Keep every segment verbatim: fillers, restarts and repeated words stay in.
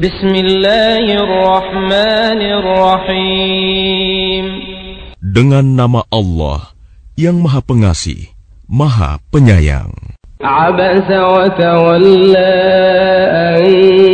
Bismillahirrahmanirrahim. Dengan nama Allah yang Maha Pengasih, Maha Penyayang. Abasa wa tawalla an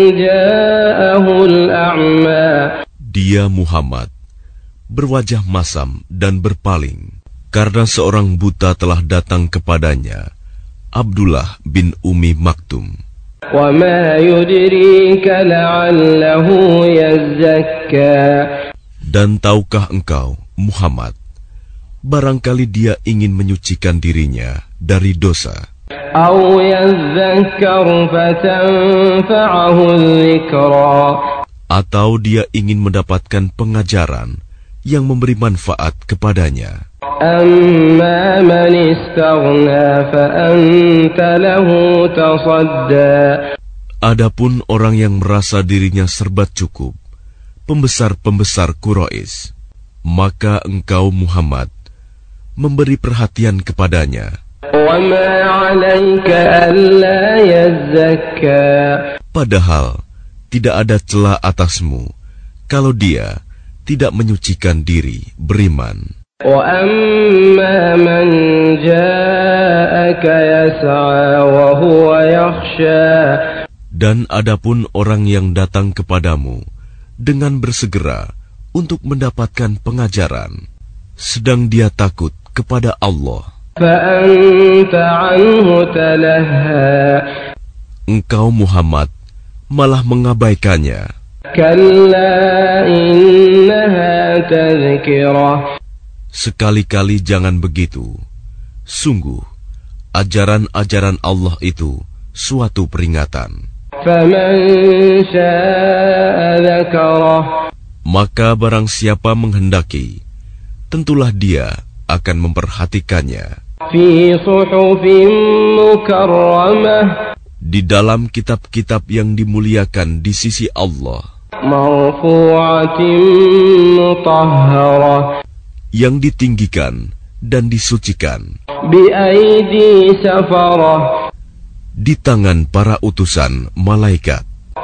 ja'ahul a'ma. Dia Muhammad berwajah masam dan berpaling karena seorang buta telah datang kepadanya, Abdullah bin Ummi Maktum. Wa ma yudrika la'allahu yazzakka. Dan tahukah engkau, Muhammad, barangkali dia ingin menyucikan dirinya dari dosa. Aw yazzakkaru fatanfa'ahu dzikra. Atau dia ingin mendapatkan pengajaran yang memberi manfaat kepadanya. Amma man istaghna fa anta lahu tasadda. Adapun orang yang merasa dirinya serba cukup, pembesar-pembesar Quraisy, maka engkau Muhammad memberi perhatian kepadanya. Wa ma 'alaika alla yazzakka. Padahal tidak ada celah atasmu kalau dia tidak menyucikan diri, beriman. Wa amma man ja'aka yas'a wa huwa yakhsha. Dan adapun orang yang datang kepadamu dengan bersegera untuk mendapatkan pengajaran, sedang dia takut kepada Allah, fa anta 'anhu talahha. engkau Muhammad malah mengabaikannya. Kalla innaha tadhkirah. Sekali-kali jangan begitu. Sungguh, ajaran-ajaran Allah itu suatu peringatan. Faman syaa'a dzakarah. Maka barang siapa menghendaki, tentulah dia akan memperhatikannya. Fi suhufin mukarramah. Di dalam kitab-kitab yang dimuliakan di sisi Allah, marfu'atin mutahharah. yang ditinggikan dan disucikan Bi aidi safarah. di tangan para utusan malaikat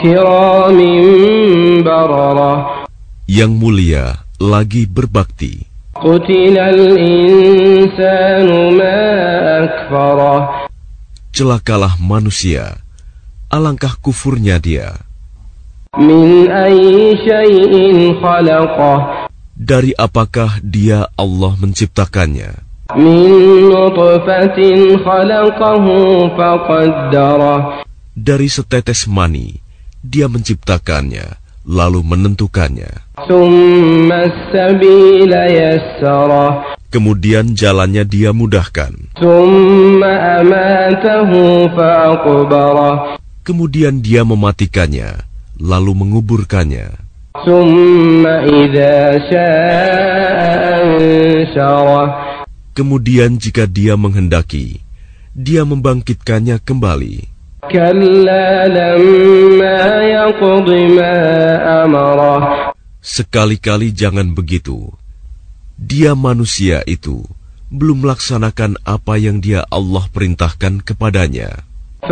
Kiramin bararah. yang mulia lagi berbakti. Qutilal insanu ma akfarah. Celakalah manusia, alangkah kufurnya dia. Min ayyi syai'in khalaqah. Dari apakah dia Allah menciptakannya? Min nutfatin khalaqahu faqaddarah. Dari setetes mani dia menciptakannya, lalu menentukannya. Tsumma as-sabila yassarah. Kemudian jalannya dia mudahkan. Tsumma amatahu faqbarah. Kemudian dia mematikannya, lalu menguburkannya. Tsumma idza syaa'a ansyarah. Kemudian jika dia menghendaki, dia membangkitkannya kembali. Kalla lamma yaqdi ma amarah. Sekali-kali jangan begitu. Dia manusia itu belum melaksanakan apa yang dia Allah perintahkan kepadanya.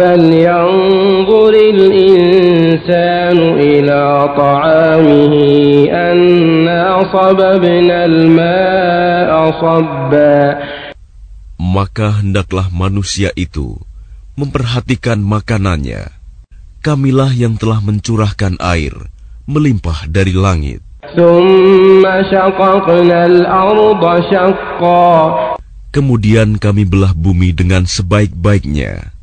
Falyanzuril insanu ila ta'amihi anna sababnal ma'a sabba. Maka hendaklah manusia itu memperhatikan makanannya. Kamilah yang telah mencurahkan air melimpah dari langit. Tsumma syaqaqnal arda syaqqa. Kemudian kami belah bumi dengan sebaik-baiknya.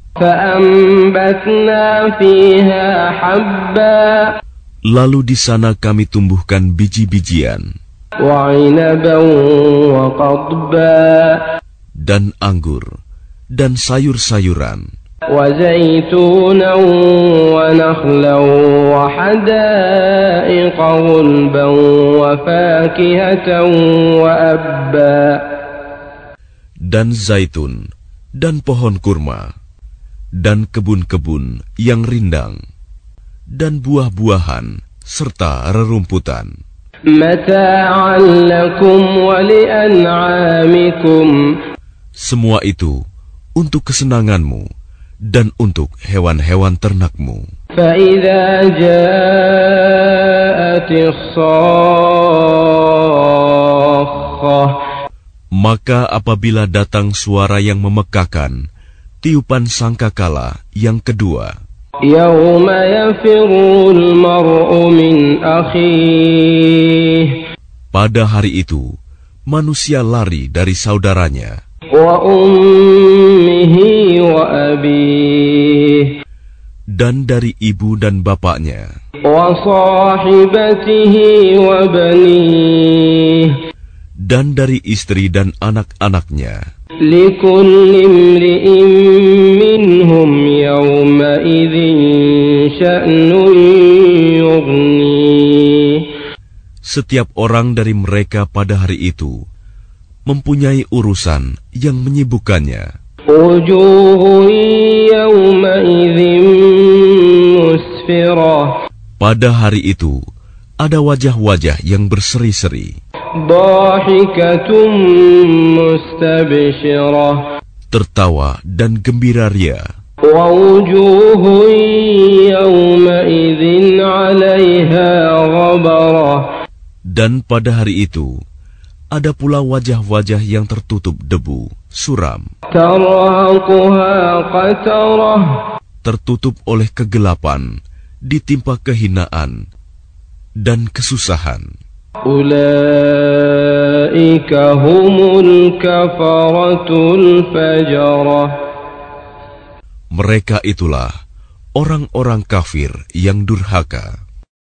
Fa'ambatna fiha habba. Lalu di sana kami tumbuhkan biji-bijian. Wa 'inaban wa qadba. Dan anggur dan sayur-sayuran. Wa zaitunan wa nakhlan wa hadaiqa ghulban wa fakihatan wa abba. Dan zaitun dan pohon kurma dan kebun-kebun yang rindang dan buah-buahan serta rerumputan. Mata'an lakum wa li'an'amikum. Semua itu untuk kesenanganmu dan untuk hewan-hewan ternakmu. فَإِذَا جَاءَ الصاخة. Maka apabila datang suara yang memekakan, tiupan sangkakala yang kedua, يوم يفر المرء من أخيه. pada hari itu manusia lari dari saudaranya, وأمه وأبيه. dan dari ibu dan bapaknya, وصاحبته وبنيه. dan dari istri dan anak-anaknya. لكل امرئ منهم يومئذ شأن يغنيه. Setiap orang dari mereka pada hari itu mempunyai urusan yang menyibukkannya. وجوه يومئذ مسفرة. Pada hari itu ada wajah-wajah yang berseri-seri, ضاحكة مستبشرة. tertawa dan gembira ria. ووجوه يومئذ عليها غبرة. Dan pada hari itu ada pula wajah-wajah yang tertutup debu, suram, ترهقها قترة. tertutup oleh kegelapan, ditimpa kehinaan dan kesusahan. أولئك هم الكفرة الفجرة. Mereka itulah orang-orang kafir yang durhaka.